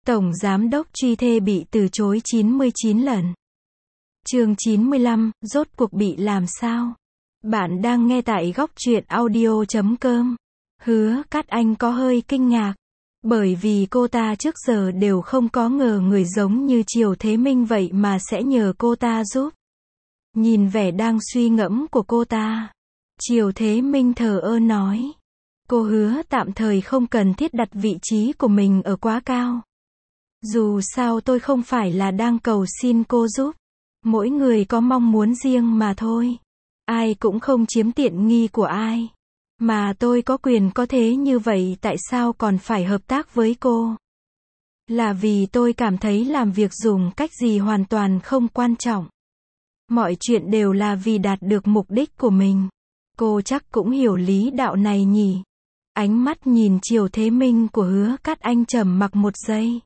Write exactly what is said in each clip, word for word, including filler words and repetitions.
Tổng Giám đốc truy thê bị từ chối chín mươi chín lần. Chương chín mươi lăm, rốt cuộc bị làm sao? Bạn đang nghe tại góc truyện audio chấm com. Hứa Cát Anh có hơi kinh ngạc. Bởi vì cô ta trước giờ đều không có ngờ người giống như Triều Thế Minh vậy mà sẽ nhờ cô ta giúp. Nhìn vẻ đang suy ngẫm của cô ta, Triều Thế Minh thờ ơ nói. Cô hứa tạm thời không cần thiết đặt vị trí của mình ở quá cao. Dù sao tôi không phải là đang cầu xin cô giúp. Mỗi người có mong muốn riêng mà thôi. Ai cũng không chiếm tiện nghi của ai. Mà tôi có quyền có thế như vậy tại sao còn phải hợp tác với cô? Là vì tôi cảm thấy làm việc dùng cách gì hoàn toàn không quan trọng. Mọi chuyện đều là vì đạt được mục đích của mình. Cô chắc cũng hiểu lý đạo này nhỉ? Ánh mắt nhìn Triều Thế Minh của Hứa Cát Anh trầm mặc một giây.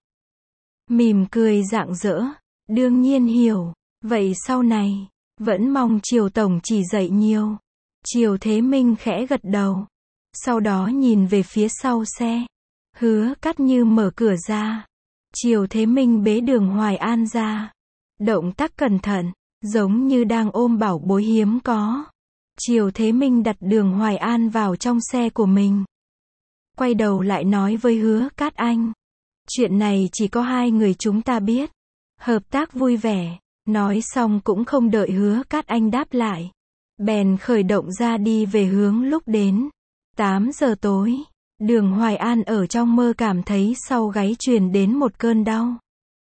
Mỉm cười rạng rỡ. Đương nhiên hiểu. Vậy sau này, vẫn mong Triều Tổng chỉ dạy nhiều. Triều Thế Minh khẽ gật đầu. Sau đó nhìn về phía sau xe. Hứa Cát Như mở cửa ra. Triều Thế Minh bế Đường Hoài An ra. Động tác cẩn thận, giống như đang ôm bảo bối hiếm có. Triều Thế Minh đặt Đường Hoài An vào trong xe của mình. Quay đầu lại nói với Hứa Cát Anh. Chuyện này chỉ có hai người chúng ta biết. Hợp tác vui vẻ. Nói xong cũng không đợi Hứa Cát Anh đáp lại. Bèn khởi động ra đi về hướng lúc đến. tám giờ tối. Đường Hoài An ở trong mơ cảm thấy sau gáy truyền đến một cơn đau.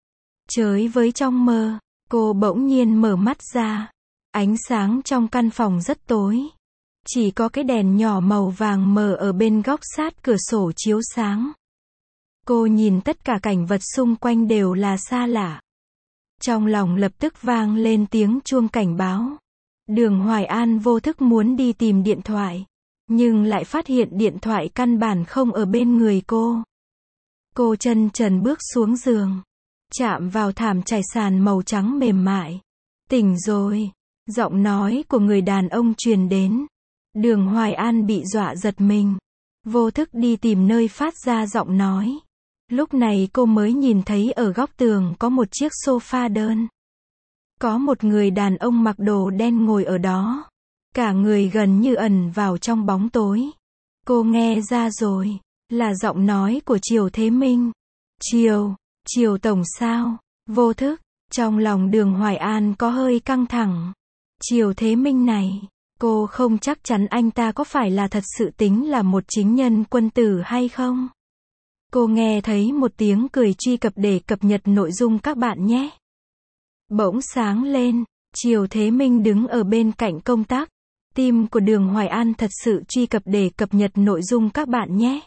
Chới với trong mơ, cô bỗng nhiên mở mắt ra. Ánh sáng trong căn phòng rất tối. Chỉ có cái đèn nhỏ màu vàng mờ ở bên góc sát cửa sổ chiếu sáng. Cô nhìn tất cả cảnh vật xung quanh đều là xa lạ. Trong lòng lập tức vang lên tiếng chuông cảnh báo. Đường Hoài An vô thức muốn đi tìm điện thoại. Nhưng lại phát hiện điện thoại căn bản không ở bên người cô. Cô chân trần bước xuống giường. Chạm vào thảm trải sàn màu trắng mềm mại. Tỉnh rồi. Giọng nói của người đàn ông truyền đến. Đường Hoài An bị dọa giật mình. Vô thức đi tìm nơi phát ra giọng nói. Lúc này cô mới nhìn thấy ở góc tường có một chiếc sofa đơn. Có một người đàn ông mặc đồ đen ngồi ở đó. Cả người gần như ẩn vào trong bóng tối. Cô nghe ra rồi. Là giọng nói của Triều Thế Minh. Triều, Triều Tổng sao? Vô thức, trong lòng Đường Hoài An có hơi căng thẳng. Triều Thế Minh này, cô không chắc chắn anh ta có phải là thật sự tính là một chính nhân quân tử hay không? Cô nghe thấy một tiếng cười truy cập để cập nhật nội dung các bạn nhé. Bỗng sáng lên, Triều Thế Minh đứng ở bên cạnh công tắc. Team của Đường Hoài An thật sự truy cập để cập nhật nội dung các bạn nhé.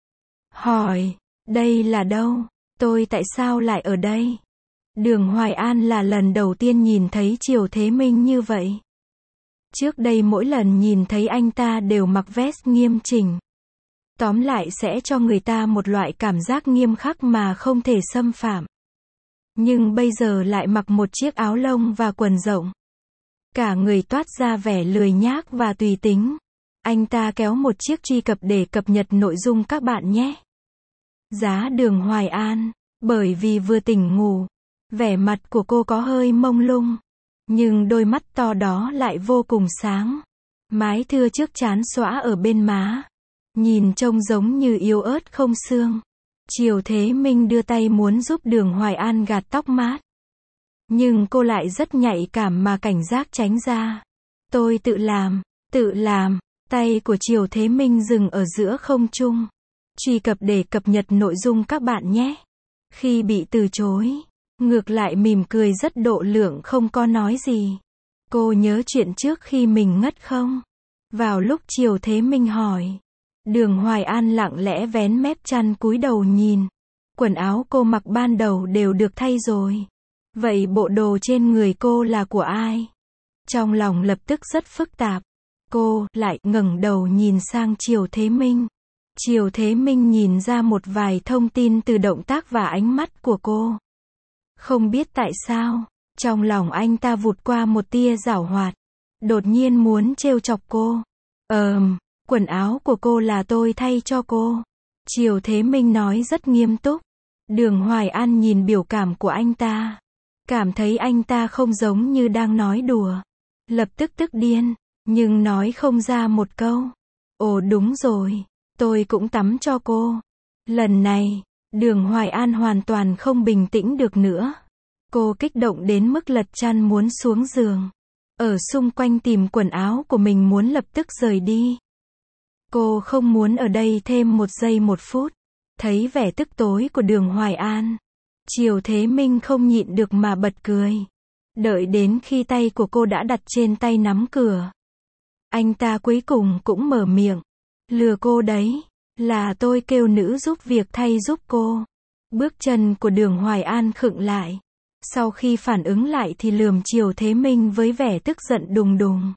Hỏi, đây là đâu? Tôi tại sao lại ở đây? Đường Hoài An là lần đầu tiên nhìn thấy Triều Thế Minh như vậy. Trước đây mỗi lần nhìn thấy anh ta đều mặc vest nghiêm chỉnh. Tóm lại sẽ cho người ta một loại cảm giác nghiêm khắc mà không thể xâm phạm. Nhưng bây giờ lại mặc một chiếc áo lông và quần rộng. Cả người toát ra vẻ lười nhác và tùy tính. Anh ta kéo một chiếc truy cập để cập nhật nội dung các bạn nhé. Giá Đường Hoài An, bởi vì vừa tỉnh ngủ, vẻ mặt của cô có hơi mông lung. Nhưng đôi mắt to đó lại vô cùng sáng. Mái thưa trước trán xõa ở bên má. Nhìn trông giống như yếu ớt không xương. Triều Thế Minh đưa tay muốn giúp Đường Hoài An gạt tóc mát. Nhưng cô lại rất nhạy cảm mà cảnh giác tránh ra. Tôi tự làm, tự làm. Tay của Triều Thế Minh dừng ở giữa không trung. Truy cập để cập nhật nội dung các bạn nhé. Khi bị từ chối, ngược lại mỉm cười rất độ lượng không có nói gì. Cô nhớ chuyện trước khi mình ngất không? Vào lúc Triều Thế Minh hỏi. Đường Hoài An lặng lẽ vén mép chăn cúi đầu nhìn. Quần áo cô mặc ban đầu đều được thay rồi. Vậy bộ đồ trên người cô là của ai? Trong lòng lập tức rất phức tạp. Cô lại ngẩng đầu nhìn sang Triều Thế Minh. Triều Thế Minh nhìn ra một vài thông tin từ động tác và ánh mắt của cô. Không biết tại sao, trong lòng anh ta vụt qua một tia giảo hoạt. Đột nhiên muốn trêu chọc cô. Ờm, quần áo của cô là tôi thay cho cô. Triều Thế Minh nói rất nghiêm túc. Đường Hoài An nhìn biểu cảm của anh ta. Cảm thấy anh ta không giống như đang nói đùa. Lập tức tức điên, nhưng nói không ra một câu. Ồ đúng rồi, tôi cũng tắm cho cô. Lần này, Đường Hoài An hoàn toàn không bình tĩnh được nữa. Cô kích động đến mức lật chăn muốn xuống giường. Ở xung quanh tìm quần áo của mình muốn lập tức rời đi. Cô không muốn ở đây thêm một giây một phút. Thấy vẻ tức tối của Đường Hoài An, Triều Thế Minh không nhịn được mà bật cười. Đợi đến khi tay của cô đã đặt trên tay nắm cửa, anh ta cuối cùng cũng mở miệng. Lừa cô đấy, là tôi kêu nữ giúp việc thay giúp cô. Bước chân của Đường Hoài An khựng lại. Sau khi phản ứng lại thì lườm Triều Thế Minh với vẻ tức giận đùng đùng.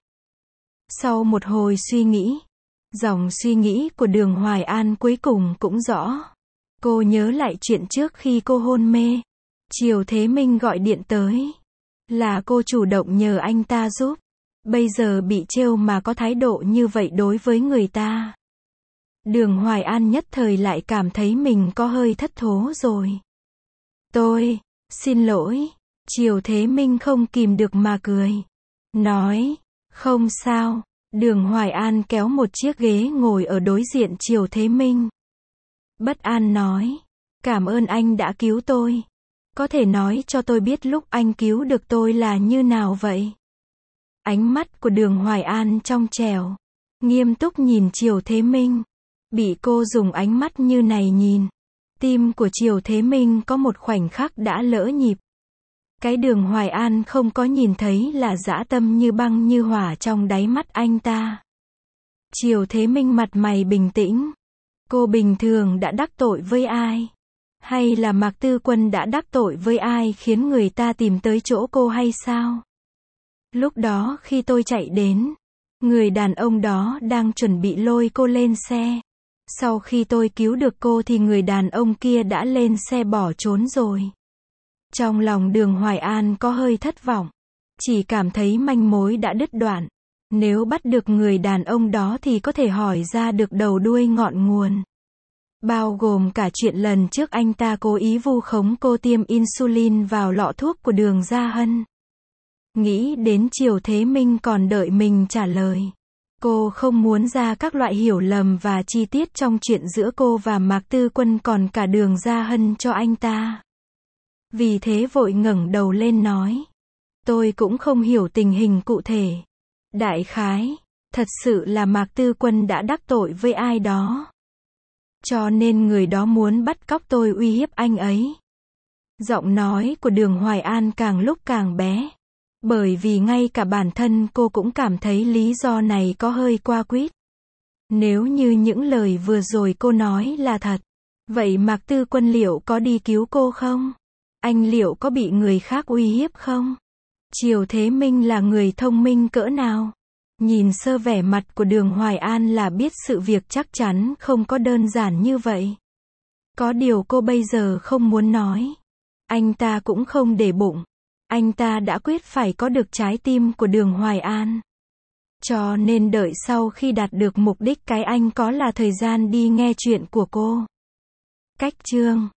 Sau một hồi suy nghĩ, dòng suy nghĩ của Đường Hoài An cuối cùng cũng rõ. Cô nhớ lại chuyện trước khi cô hôn mê. Triều Thế Minh gọi điện tới. Là cô chủ động nhờ anh ta giúp. Bây giờ bị trêu mà có thái độ như vậy đối với người ta. Đường Hoài An nhất thời lại cảm thấy mình có hơi thất thố rồi. Tôi, xin lỗi. Triều Thế Minh không kìm được mà cười. Nói, không sao. Đường Hoài An kéo một chiếc ghế ngồi ở đối diện Triều Thế Minh. Bất an nói, cảm ơn anh đã cứu tôi. Có thể nói cho tôi biết lúc anh cứu được tôi là như nào vậy? Ánh mắt của Đường Hoài An trong trẻo, nghiêm túc nhìn Triều Thế Minh. Bị cô dùng ánh mắt như này nhìn, tim của Triều Thế Minh có một khoảnh khắc đã lỡ nhịp. Cái Đường Hoài An không có nhìn thấy là dã tâm như băng như hỏa trong đáy mắt anh ta. Triều Thế Minh mặt mày bình tĩnh. Cô bình thường đã đắc tội với ai? Hay là Mạc Tư Quân đã đắc tội với ai khiến người ta tìm tới chỗ cô hay sao? Lúc đó khi tôi chạy đến, người đàn ông đó đang chuẩn bị lôi cô lên xe. Sau khi tôi cứu được cô thì người đàn ông kia đã lên xe bỏ trốn rồi. Trong lòng Đường Hoài An có hơi thất vọng. Chỉ cảm thấy manh mối đã đứt đoạn. Nếu bắt được người đàn ông đó thì có thể hỏi ra được đầu đuôi ngọn nguồn. Bao gồm cả chuyện lần trước anh ta cố ý vu khống cô tiêm insulin vào lọ thuốc của Đường Gia Hân. Nghĩ đến Triều Thế Minh còn đợi mình trả lời. Cô không muốn ra các loại hiểu lầm và chi tiết trong chuyện giữa cô và Mạc Tư Quân còn cả Đường Gia Hân cho anh ta. Vì thế vội ngẩng đầu lên nói. Tôi cũng không hiểu tình hình cụ thể. Đại khái, thật sự là Mạc Tư Quân đã đắc tội với ai đó. Cho nên người đó muốn bắt cóc tôi uy hiếp anh ấy. Giọng nói của Đường Hoài An càng lúc càng bé. Bởi vì ngay cả bản thân cô cũng cảm thấy lý do này có hơi qua quýt. Nếu như những lời vừa rồi cô nói là thật, vậy Mạc Tư Quân liệu có đi cứu cô không? Anh liệu có bị người khác uy hiếp không? Triều Thế Minh là người thông minh cỡ nào? Nhìn sơ vẻ mặt của Đường Hoài An là biết sự việc chắc chắn không có đơn giản như vậy. Có điều cô bây giờ không muốn nói. Anh ta cũng không để bụng. Anh ta đã quyết phải có được trái tim của Đường Hoài An. Cho nên đợi sau khi đạt được mục đích cái anh có là thời gian đi nghe chuyện của cô. Cách chương